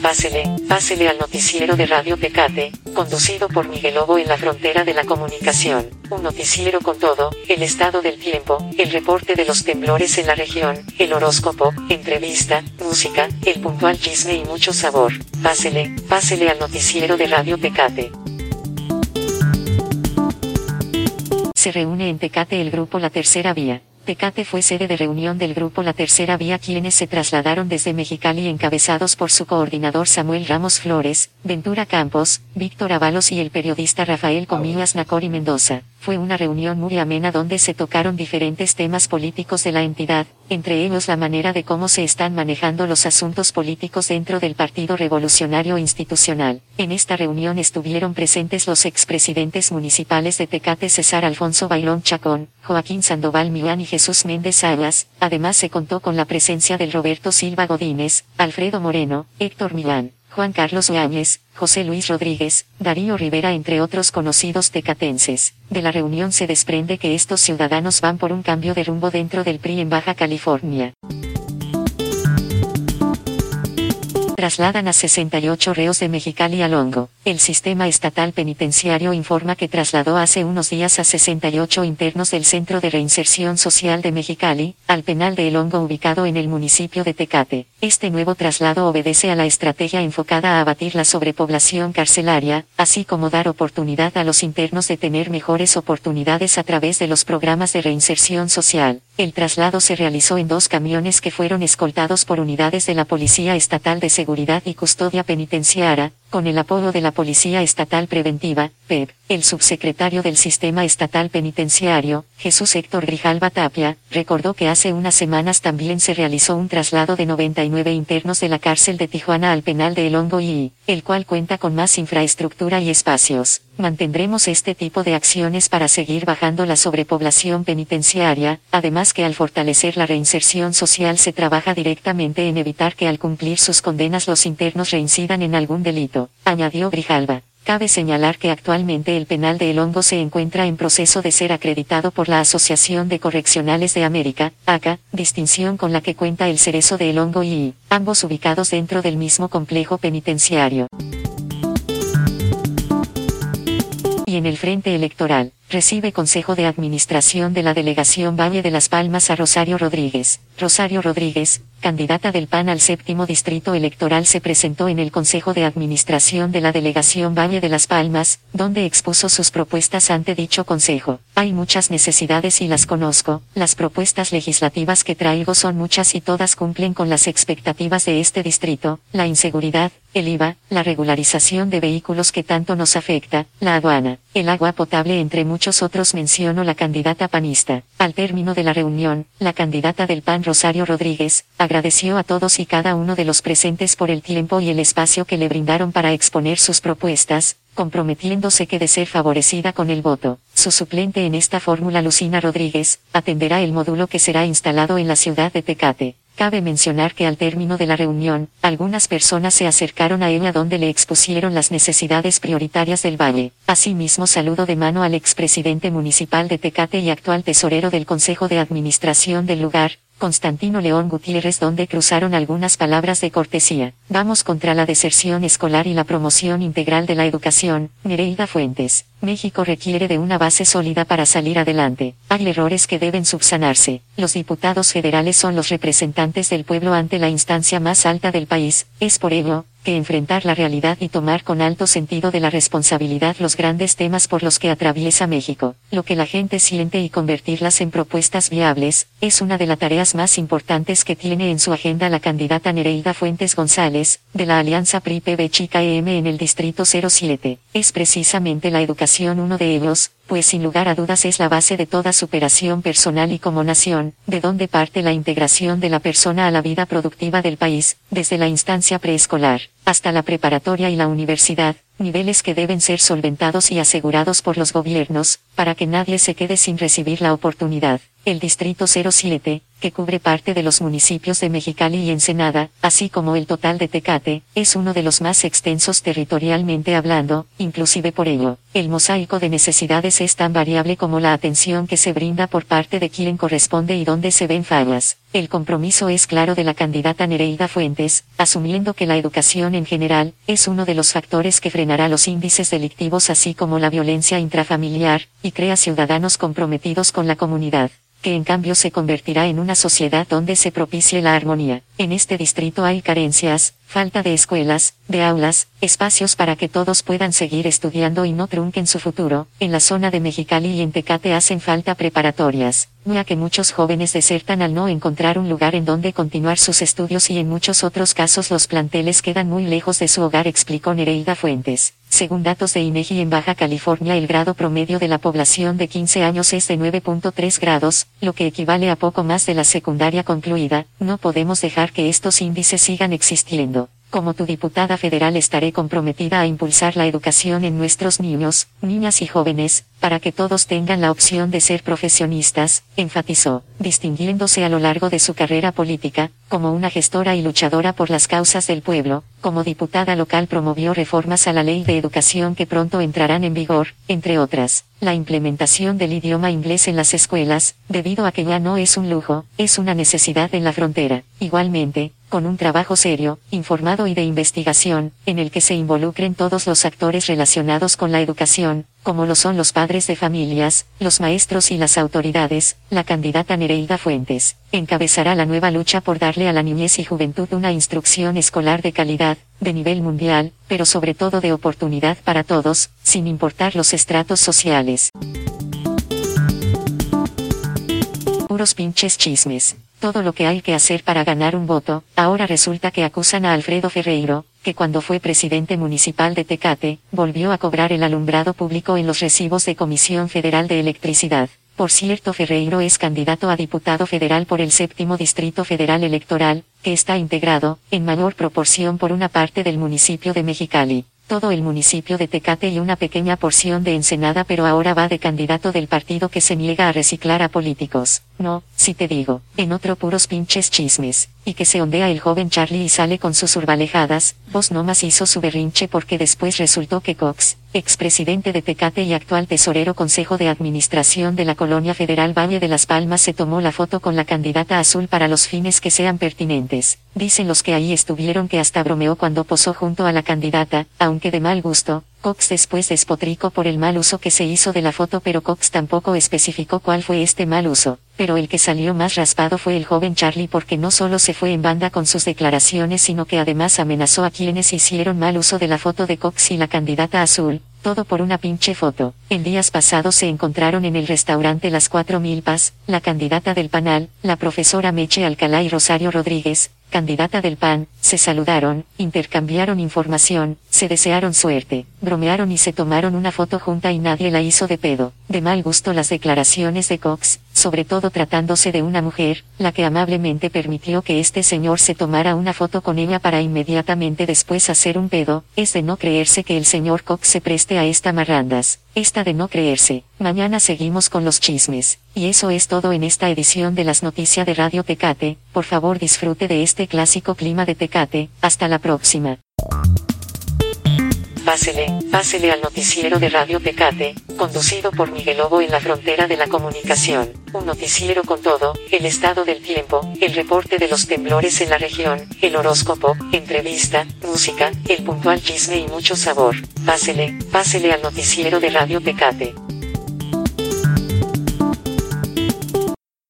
Pásele al noticiero de Radio Tecate, conducido por Miguel Lobo en la frontera de la comunicación. Un noticiero con todo, el estado del tiempo, el reporte de los temblores en la región, el horóscopo, entrevista, música, el puntual chisme y mucho sabor. Pásele al noticiero de Radio Tecate. Se reúne en Tecate el grupo La Tercera Vía. Tecate fue sede de reunión del grupo La Tercera Vía, quienes se trasladaron desde Mexicali encabezados por su coordinador Samuel Ramos Flores, Ventura Campos, Víctor Avalos y el periodista Rafael Comillas Nacori Mendoza. Fue una reunión muy amena donde se tocaron diferentes temas políticos de la entidad, entre ellos la manera de cómo se están manejando los asuntos políticos dentro del Partido Revolucionario Institucional. En esta reunión estuvieron presentes los expresidentes municipales de Tecate César Alfonso Bailón Chacón, Joaquín Sandoval Millán y Jesús Méndez Aguas. Además se contó con la presencia del Roberto Silva Godínez, Alfredo Moreno, Héctor Millán, Juan Carlos Yáñez, José Luis Rodríguez, Darío Rivera entre otros conocidos tecatenses. De la reunión se desprende que estos ciudadanos van por un cambio de rumbo dentro del PRI en Baja California. Trasladan a 68 reos de Mexicali a Longo. El sistema estatal penitenciario informa que trasladó hace unos días a 68 internos del Centro de Reinserción Social de Mexicali, al penal de El Hongo ubicado en el municipio de Tecate. Este nuevo traslado obedece a la estrategia enfocada a abatir la sobrepoblación carcelaria, así como dar oportunidad a los internos de tener mejores oportunidades a través de los programas de reinserción social. El traslado se realizó en 2 camiones que fueron escoltados por unidades de la Policía Estatal de Seguridad y Custodia Penitenciaria, con el apoyo de la Policía Estatal Preventiva, PEP. El subsecretario del Sistema Estatal Penitenciario, Jesús Héctor Grijalva Tapia, recordó que hace unas semanas también se realizó un traslado de 99 internos de la cárcel de Tijuana al penal de El Hongo el cual cuenta con más infraestructura y espacios. Mantendremos este tipo de acciones para seguir bajando la sobrepoblación penitenciaria, además que al fortalecer la reinserción social se trabaja directamente en evitar que al cumplir sus condenas los internos reincidan en algún delito, añadió Grijalva. Cabe señalar que actualmente el penal de El Hongo se encuentra en proceso de ser acreditado por la Asociación de Correccionales de América, ACA, distinción con la que cuenta el Cerezo de El Hongo ambos ubicados dentro del mismo complejo penitenciario. Y en el frente electoral, recibe Consejo de Administración de la Delegación Valle de las Palmas a Rosario Rodríguez. Rosario Rodríguez, candidata del PAN al 7º Distrito Electoral, se presentó en el Consejo de Administración de la Delegación Valle de las Palmas, donde expuso sus propuestas ante dicho consejo. Hay muchas necesidades y las conozco, las propuestas legislativas que traigo son muchas y todas cumplen con las expectativas de este distrito: la inseguridad, el IVA, la regularización de vehículos que tanto nos afecta, la aduana, el agua potable entre muchos otros, mencionó la candidata panista. Al término de la reunión, la candidata del PAN Rosario Rodríguez, agradeció a todos y cada uno de los presentes por el tiempo y el espacio que le brindaron para exponer sus propuestas, comprometiéndose que de ser favorecida con el voto, su suplente en esta fórmula, Lucina Rodríguez, atenderá el módulo que será instalado en la ciudad de Tecate. Cabe mencionar que al término de la reunión, algunas personas se acercaron a ella donde le expusieron las necesidades prioritarias del valle. Asimismo, saludo de mano al expresidente municipal de Tecate y actual tesorero del Consejo de Administración del lugar, Constantino León Gutiérrez, donde cruzaron algunas palabras de cortesía. Vamos contra la deserción escolar y la promoción integral de la educación, Nereida Fuentes. México requiere de una base sólida para salir adelante. Hay errores que deben subsanarse. Los diputados federales son los representantes del pueblo ante la instancia más alta del país. Es por ello que enfrentar la realidad y tomar con alto sentido de la responsabilidad los grandes temas por los que atraviesa México, lo que la gente siente, y convertirlas en propuestas viables, es una de las tareas más importantes que tiene en su agenda la candidata Nereida Fuentes González, de la Alianza PRI-PB Chica EM en el Distrito 07. Es precisamente la educación uno de ellos, pues sin lugar a dudas es la base de toda superación personal y como nación, de donde parte la integración de la persona a la vida productiva del país, desde la instancia preescolar, hasta la preparatoria y la universidad, niveles que deben ser solventados y asegurados por los gobiernos, para que nadie se quede sin recibir la oportunidad. El Distrito 07, que cubre parte de los municipios de Mexicali y Ensenada, así como el total de Tecate, es uno de los más extensos territorialmente hablando, inclusive por ello, el mosaico de necesidades es tan variable como la atención que se brinda por parte de quien corresponde y donde se ven fallas. El compromiso es claro de la candidata Nereida Fuentes, asumiendo que la educación en general, es uno de los factores que frenará los índices delictivos así como la violencia intrafamiliar, y crea ciudadanos comprometidos con la comunidad, que en cambio se convertirá en una sociedad donde se propicie la armonía. En este distrito hay carencias, falta de escuelas, de aulas, espacios para que todos puedan seguir estudiando y no trunquen su futuro. En la zona de Mexicali y en Tecate hacen falta preparatorias, ya que muchos jóvenes desertan al no encontrar un lugar en donde continuar sus estudios y en muchos otros casos los planteles quedan muy lejos de su hogar, explicó Nereida Fuentes. Según datos de INEGI en Baja California, el grado promedio de la población de 15 años es de 9.3 grados, lo que equivale a poco más de la secundaria concluida. No podemos dejar que estos índices sigan existiendo. Como tu diputada federal estaré comprometida a impulsar la educación en nuestros niños, niñas y jóvenes, para que todos tengan la opción de ser profesionistas, enfatizó, distinguiéndose a lo largo de su carrera política, como una gestora y luchadora por las causas del pueblo. Como diputada local promovió reformas a la ley de educación que pronto entrarán en vigor, entre otras, la implementación del idioma inglés en las escuelas, debido a que ya no es un lujo, es una necesidad en la frontera. Igualmente, con un trabajo serio, informado y de investigación, en el que se involucren todos los actores relacionados con la educación, como lo son los padres de familias, los maestros y las autoridades, la candidata Nereida Fuentes encabezará la nueva lucha por darle a la niñez y juventud una instrucción escolar de calidad, de nivel mundial, pero sobre todo de oportunidad para todos, sin importar los estratos sociales. Puros pinches chismes. Todo lo que hay que hacer para ganar un voto. Ahora resulta que acusan a Alfredo Ferreiro, que cuando fue presidente municipal de Tecate, volvió a cobrar el alumbrado público en los recibos de Comisión Federal de Electricidad. Por cierto, Ferreiro es candidato a diputado federal por el 7º Distrito Federal Electoral, que está integrado, en mayor proporción por una parte del municipio de Mexicali, todo el municipio de Tecate y una pequeña porción de Ensenada, pero ahora va de candidato del partido que se niega a reciclar a políticos. No, si te digo, en otro puros pinches chismes, y que se ondea el joven Charlie y sale con sus urbalejadas, pues nomás hizo su berrinche porque después resultó que Cox, expresidente de Tecate y actual tesorero Consejo de Administración de la Colonia Federal Valle de las Palmas, se tomó la foto con la candidata azul para los fines que sean pertinentes. Dicen los que ahí estuvieron que hasta bromeó cuando posó junto a la candidata, aunque de mal gusto. Cox después despotricó por el mal uso que se hizo de la foto, pero Cox tampoco especificó cuál fue este mal uso. Pero el que salió más raspado fue el joven Charlie, porque no solo se fue en banda con sus declaraciones, sino que además amenazó a quienes hicieron mal uso de la foto de Cox y la candidata azul, todo por una pinche foto. En días pasados se encontraron en el restaurante Las Cuatro Milpas, la candidata del PANAL, la profesora Meche Alcalá y Rosario Rodríguez, candidata del PAN, se saludaron, intercambiaron información, se desearon suerte, bromearon y se tomaron una foto junta y nadie la hizo de pedo. De mal gusto las declaraciones de Cox, sobre todo tratándose de una mujer, la que amablemente permitió que este señor se tomara una foto con ella para inmediatamente después hacer un pedo. Es de no creerse que el señor Cox se preste a esta marrandas. Esta de no creerse. Mañana seguimos con los chismes. Y eso es todo en esta edición de las noticias de Radio Tecate. Por favor, disfrute de este clásico clima de Tecate. Hasta la próxima. Pásele al noticiero de Radio Tecate, conducido por Miguel Lobo en la frontera de la comunicación. Un noticiero con todo, el estado del tiempo, el reporte de los temblores en la región, el horóscopo, entrevista, música, el puntual chisme y mucho sabor. Pásele al noticiero de Radio Tecate.